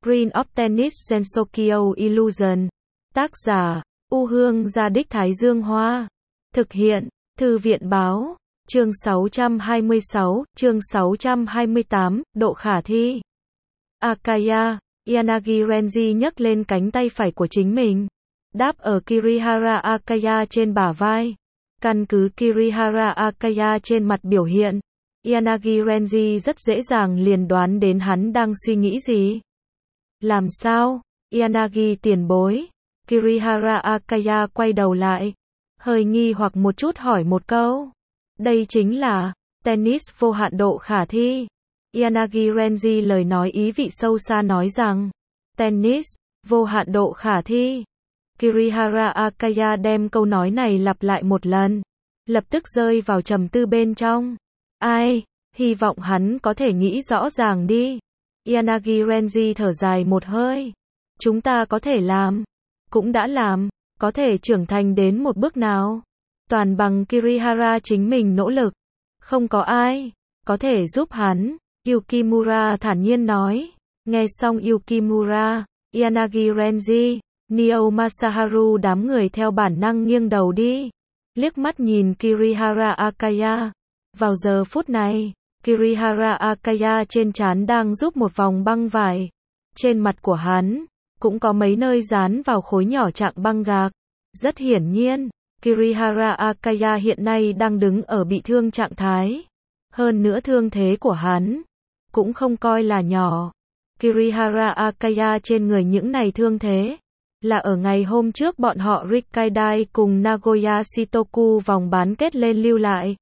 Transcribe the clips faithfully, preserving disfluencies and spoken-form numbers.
Green of Tennis Gensokyo Illusion. Tác giả, U Hương Gia Đích Thái Dương Hoa. Thực hiện, Thư viện Báo. Chương sáu trăm hai mươi sáu, chương sáu trăm hai mươi tám, độ khả thi. Akaya, Yanagi Renji nhấc lên cánh tay phải của chính mình, đáp ở Kirihara Akaya trên bả vai. Căn cứ Kirihara Akaya trên mặt biểu hiện, Yanagi Renji rất dễ dàng liền đoán đến hắn đang suy nghĩ gì. Làm sao? Yanagi tiền bối. Kirihara Akaya quay đầu lại, hơi nghi hoặc một chút hỏi một câu. Đây chính là tennis vô hạn độ khả thi. Yanagi Renji lời nói ý vị sâu xa nói rằng tennis vô hạn độ khả thi. Kirihara Akaya đem câu nói này lặp lại một lần, lập tức rơi vào trầm tư bên trong. Ai, hy vọng hắn có thể nghĩ rõ ràng đi. Yanagi Renji thở dài một hơi. Chúng ta có thể làm, cũng đã làm, có thể trưởng thành đến một bước nào, toàn bằng Kirihara chính mình nỗ lực. Không có ai có thể giúp hắn, Yukimura thản nhiên nói. Nghe xong Yukimura, Yanagi Renji, Nio Masaharu đám người theo bản năng nghiêng đầu đi, liếc mắt nhìn Kirihara Akaya. Vào giờ phút này, Kirihara Akaya trên trán đang giúp một vòng băng vải. Trên mặt của hắn cũng có mấy nơi dán vào khối nhỏ trạng băng gạc. Rất hiển nhiên, Kirihara Akaya hiện nay đang đứng ở bị thương trạng thái. Hơn nữa thương thế của hắn cũng không coi là nhỏ. Kirihara Akaya trên người những này thương thế là ở ngày hôm trước bọn họ Rikkaidai cùng Nagoya Shitoku vòng bán kết lên lưu lại.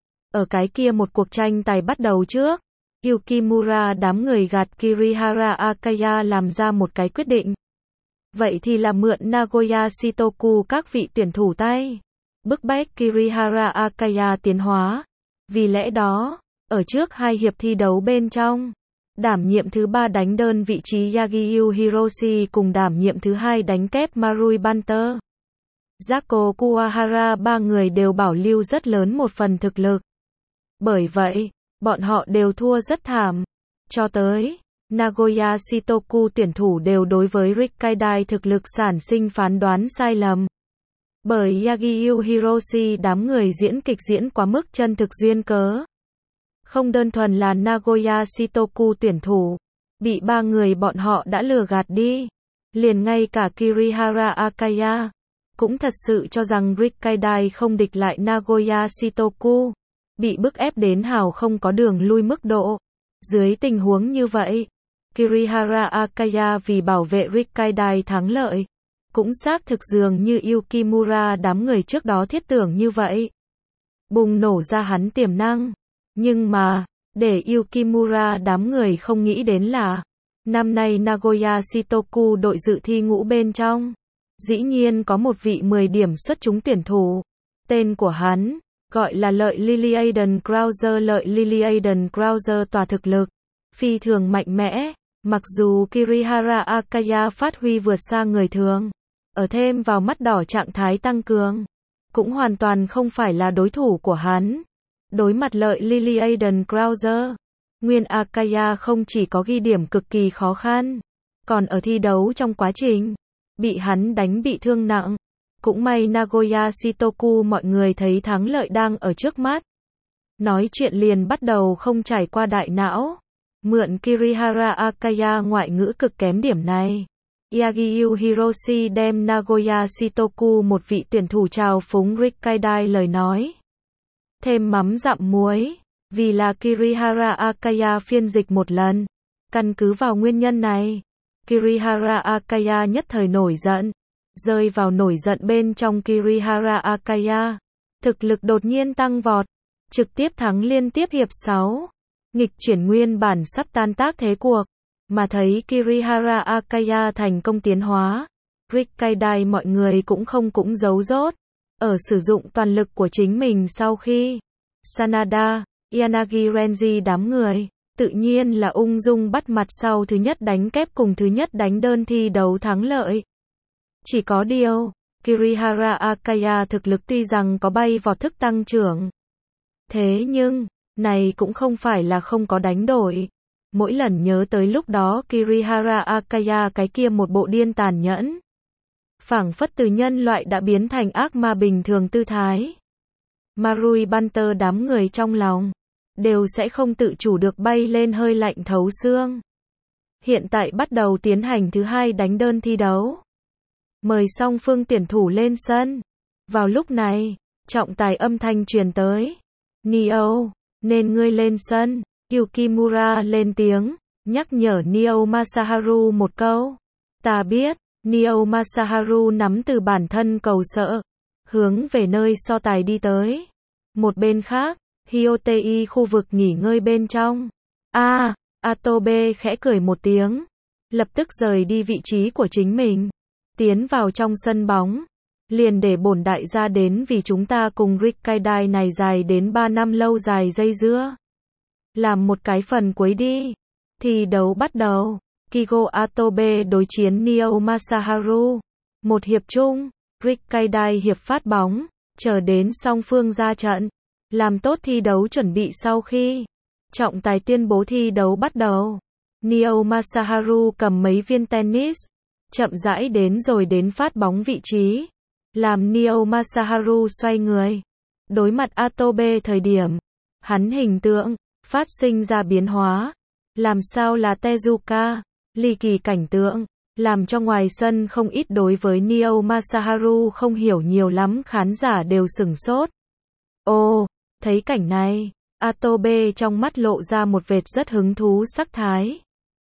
Ở cái kia một cuộc tranh tài bắt đầu trước, Yukimura đám người gạt Kirihara Akaya làm ra một cái quyết định. Vậy thì là mượn Nagoya Shitoku các vị tuyển thủ tay, bức bách Kirihara Akaya tiến hóa. Vì lẽ đó, ở trước hai hiệp thi đấu bên trong, đảm nhiệm thứ ba đánh đơn vị trí Yagyu Hiroshi cùng đảm nhiệm thứ hai đánh kép Marui Banter. Zako Kuwahara ba người đều bảo lưu rất lớn một phần thực lực. Bởi vậy, bọn họ đều thua rất thảm. Cho tới Nagoya Shitoku tuyển thủ đều đối với Rikkaidai thực lực sản sinh phán đoán sai lầm. Bởi Yagyu Hiroshi đám người diễn kịch diễn quá mức chân thực duyên cớ. Không đơn thuần là Nagoya Shitoku tuyển thủ bị ba người bọn họ đã lừa gạt đi, liền ngay cả Kirihara Akaya cũng thật sự cho rằng Rikkaidai không địch lại Nagoya Shitoku, bị bức ép đến hào không có đường lui mức độ. Dưới tình huống như vậy, Kirihara Akaya vì bảo vệ Rikkaidai thắng lợi, cũng xác thực dường như Yukimura đám người trước đó thiết tưởng như vậy, bùng nổ ra hắn tiềm năng. Nhưng mà, để Yukimura đám người không nghĩ đến là, năm nay Nagoya Shitoku đội dự thi ngũ bên trong, dĩ nhiên có một vị mười điểm xuất chúng tuyển thủ. Tên của hắn gọi là Lợi Liliaden Krauser. Lợi Liliaden Krauser tỏa thực lực phi thường mạnh mẽ, mặc dù Kirihara Akaya phát huy vượt xa người thường, ở thêm vào mắt đỏ trạng thái tăng cường, cũng hoàn toàn không phải là đối thủ của hắn. Đối mặt Lợi Liliaden Krauser, Nguyên Akaya không chỉ có ghi điểm cực kỳ khó khăn, còn ở thi đấu trong quá trình bị hắn đánh bị thương nặng. Cũng may Nagoya Shitoku mọi người thấy thắng lợi đang ở trước mắt, nói chuyện liền bắt đầu không trải qua đại não. Mượn Kirihara Akaya ngoại ngữ cực kém điểm này, Yagyu Hiroshi đem Nagoya Shitoku một vị tuyển thủ trào phúng Rikkaidai lời nói thêm mắm dặm muối, vì là Kirihara Akaya phiên dịch một lần. Căn cứ vào nguyên nhân này, Kirihara Akaya nhất thời nổi giận. Rơi vào nổi giận bên trong Kirihara Akaya, thực lực đột nhiên tăng vọt, trực tiếp thắng liên tiếp hiệp sáu, nghịch chuyển nguyên bản sắp tan tác thế cuộc, mà thấy Kirihara Akaya thành công tiến hóa. Rikkaidai mọi người cũng không cũng giấu dốt, ở sử dụng toàn lực của chính mình sau khi Sanada, Yanagi Renji đám người, tự nhiên là ung dung bắt mặt sau thứ nhất đánh kép cùng thứ nhất đánh đơn thi đấu thắng lợi. Chỉ có điều, Kirihara Akaya thực lực tuy rằng có bay vọt thức tăng trưởng, thế nhưng, này cũng không phải là không có đánh đổi. mỗi lần nhớ tới lúc đó Kirihara Akaya cái kia một bộ điên tàn nhẫn. Phảng phất từ nhân loại đã biến thành ác ma bình thường tư thái. Marui Banter đám người trong lòng, đều sẽ không tự chủ được bay lên hơi lạnh thấu xương. Hiện tại bắt đầu tiến hành thứ hai đánh đơn thi đấu. Mời song phương tuyển thủ lên sân. Vào lúc này, trọng tài âm thanh truyền tới. Nio, nên ngươi lên sân. Yukimura lên tiếng, nhắc nhở Nio Masaharu một câu. Ta biết, Nio Masaharu nắm từ bản thân cầu sợ, hướng về nơi so tài đi tới. Một bên khác, Hyotei khu vực nghỉ ngơi bên trong. A, à, Atobe khẽ cười một tiếng, lập tức rời đi vị trí của chính mình, tiến vào trong sân bóng. Liền để bổn đại gia đến vì chúng ta cùng Rikkaidai này dài đến ba năm lâu dài dây dưa. Làm một cái phần cuối đi. Thi đấu bắt đầu. Kigo Atobe đối chiến Nio Masaharu. Một hiệp chung, Rikkaidai hiệp phát bóng, chờ đến song phương ra trận. Làm tốt thi đấu chuẩn bị sau khi trọng tài tuyên bố thi đấu bắt đầu. Nio Masaharu cầm mấy viên tennis, chậm rãi đến rồi đến phát bóng vị trí. Làm Nio Masaharu xoay người. Đối mặt Atobe thời điểm, hắn hình tượng phát sinh ra biến hóa. Làm sao là Tezuka, ly kỳ cảnh tượng, làm cho ngoài sân không ít đối với Nio Masaharu không hiểu nhiều lắm khán giả đều sửng sốt. Ồ, thấy cảnh này, Atobe trong mắt lộ ra một vệt rất hứng thú sắc thái.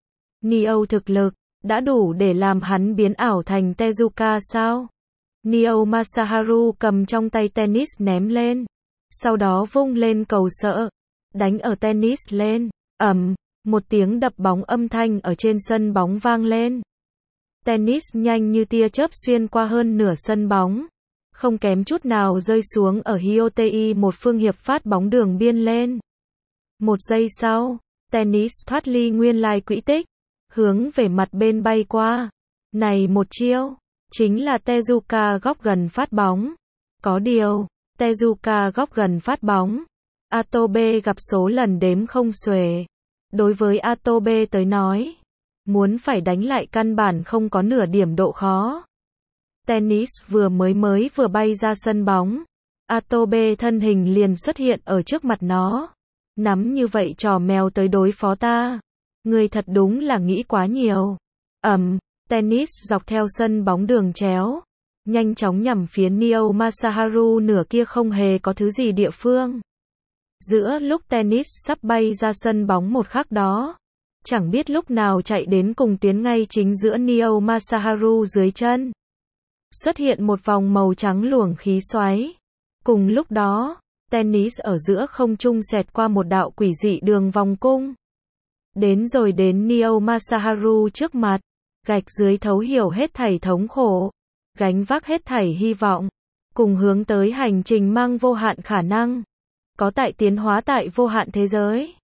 Nio thực lực, đã đủ để làm hắn biến ảo thành Tezuka sao? Nio Masaharu cầm trong tay tennis ném lên, sau đó vung lên cầu sợ, đánh ở tennis lên, ầm, một tiếng đập bóng âm thanh ở trên sân bóng vang lên. Tennis nhanh như tia chớp xuyên qua hơn nửa sân bóng, không kém chút nào rơi xuống ở Hyotei một phương hiệp phát bóng đường biên lên. Một giây sau, tennis thoát ly nguyên lai quỹ tích, hướng về mặt bên bay qua. Này một chiêu, chính là Tezuka góc gần phát bóng. Có điều, Tezuka góc gần phát bóng, Atobe gặp số lần đếm không xuể. Đối với Atobe tới nói, muốn phải đánh lại căn bản không có nửa điểm độ khó. Tennis vừa mới mới vừa bay ra sân bóng, Atobe thân hình liền xuất hiện ở trước mặt nó. Nắm như vậy trò mèo tới đối phó ta. Người thật đúng là nghĩ quá nhiều. Ầm, tennis dọc theo sân bóng đường chéo, nhanh chóng nhằm phía Nio Masaharu nửa kia không hề có thứ gì địa phương. Giữa lúc tennis sắp bay ra sân bóng một khắc đó, chẳng biết lúc nào chạy đến cùng tuyến ngay chính giữa Nio Masaharu dưới chân. Xuất hiện một vòng màu trắng luồng khí xoáy. Cùng lúc đó, tennis ở giữa không trung xẹt qua một đạo quỷ dị đường vòng cung. Đến rồi đến Nio Masaharu trước mặt, gạch dưới thấu hiểu hết thảy thống khổ, gánh vác hết thảy hy vọng, cùng hướng tới hành trình mang vô hạn khả năng. Có tại tiến hóa tại vô hạn thế giới.